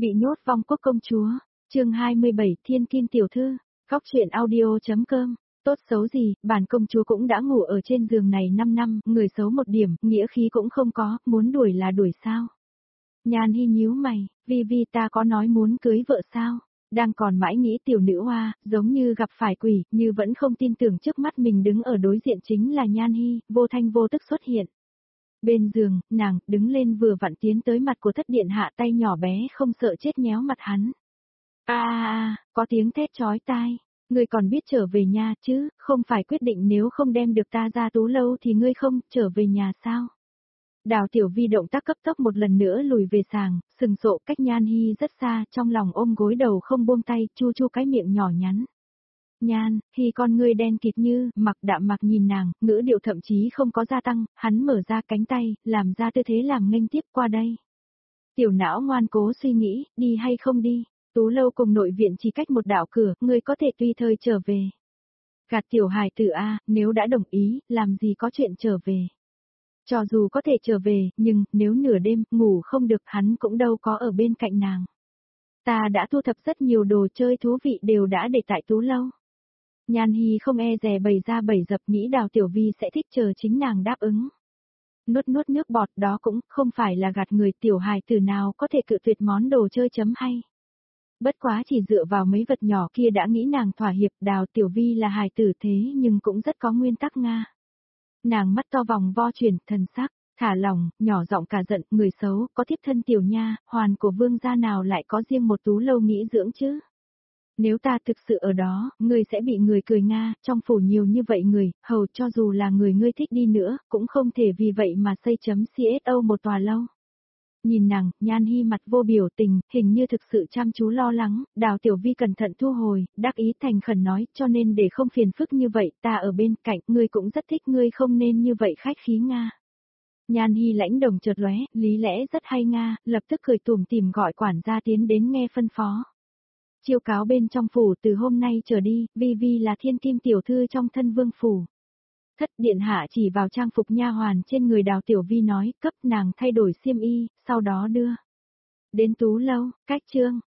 Bị nhốt vong quốc công chúa, chương 27 Thiên Kim Tiểu Thư, góc truyện audio.com, tốt xấu gì, bản công chúa cũng đã ngủ ở trên giường này 5 năm, người xấu một điểm, nghĩa khí cũng không có, muốn đuổi là đuổi sao. Nhan Hi nhíu mày, Vi ta có nói muốn cưới vợ sao, đang còn mãi nghĩ tiểu nữ hoa, giống như gặp phải quỷ, như vẫn không tin tưởng trước mắt mình đứng ở đối diện chính là Nhan Hi, vô thanh vô tức xuất hiện. Bên giường, nàng, đứng lên vừa vặn tiến tới mặt của thất điện hạ tay nhỏ bé không sợ chết nhéo mặt hắn. Có tiếng thét chói tai, ngươi còn biết trở về nhà chứ, không phải quyết định nếu không đem được ta ra Tú Lâu thì ngươi không trở về nhà sao? Đào Tiểu Vi động tác cấp tốc một lần nữa lùi về sàng, sừng sộ cách Nhan Hi rất xa, trong lòng ôm gối đầu không buông tay, chu chu cái miệng nhỏ nhắn. Nhan, Hi con ngươi đen kịt như, mặc đạm mặc nhìn nàng, ngữ điệu thậm chí không có gia tăng, hắn mở ra cánh tay, làm ra tư thế làm nghênh tiếp qua đây. Tiểu não ngoan cố suy nghĩ, đi hay không đi, Tú Lâu cùng nội viện chỉ cách một đạo cửa, ngươi có thể tùy thời trở về. Gạt tiểu hài tử a, nếu đã đồng ý, làm gì có chuyện trở về. Cho dù có thể trở về, nhưng, nếu nửa đêm, ngủ không được hắn cũng đâu có ở bên cạnh nàng. Ta đã thu thập rất nhiều đồ chơi thú vị đều đã để tại Tú Lâu. Nhan Hi không e dè bày ra bày dập nghĩ Đào Tiểu Vi sẽ thích chờ chính nàng đáp ứng. Nuốt nước bọt đó cũng không phải là gạt người tiểu hài tử nào có thể cự tuyệt món đồ chơi chấm hay. Bất quá chỉ dựa vào mấy vật nhỏ kia đã nghĩ nàng thỏa hiệp Đào Tiểu Vi là hài tử thế nhưng cũng rất có nguyên tắc Nga. Nàng mắt to vòng vo chuyển thần sắc, thả lòng, nhỏ giọng cả giận, người xấu, có thiếp thân tiểu nha, hoàn của vương gia nào lại có riêng một Tú Lâu nghĩ dưỡng chứ. Nếu ta thực sự ở đó, ngươi sẽ bị người cười Nga, trong phủ nhiều như vậy người, hầu cho dù là người ngươi thích đi nữa, cũng không thể vì vậy mà xây chấm CSO một tòa lâu. Nhìn nàng, Nhan Hi mặt vô biểu tình, hình như thực sự chăm chú lo lắng, Đào Tiểu Vi cẩn thận thu hồi, đắc ý thành khẩn nói, cho nên để không phiền phức như vậy, ta ở bên cạnh, ngươi cũng rất thích ngươi không nên như vậy khách khí Nga. Nhan Hi lãnh đồng chợt lóe, lý lẽ rất hay Nga, lập tức cười tủm tỉm gọi quản gia tiến đến nghe phân phó. Chiêu cáo bên trong phủ từ hôm nay trở đi, Vi là thiên kim tiểu thư trong thân vương phủ. Thất điện hạ chỉ vào trang phục nha hoàn trên người Đào Tiểu Vi nói, cấp nàng thay đổi xiêm y, sau đó đưa. Đến Tú Lâu, cách trương,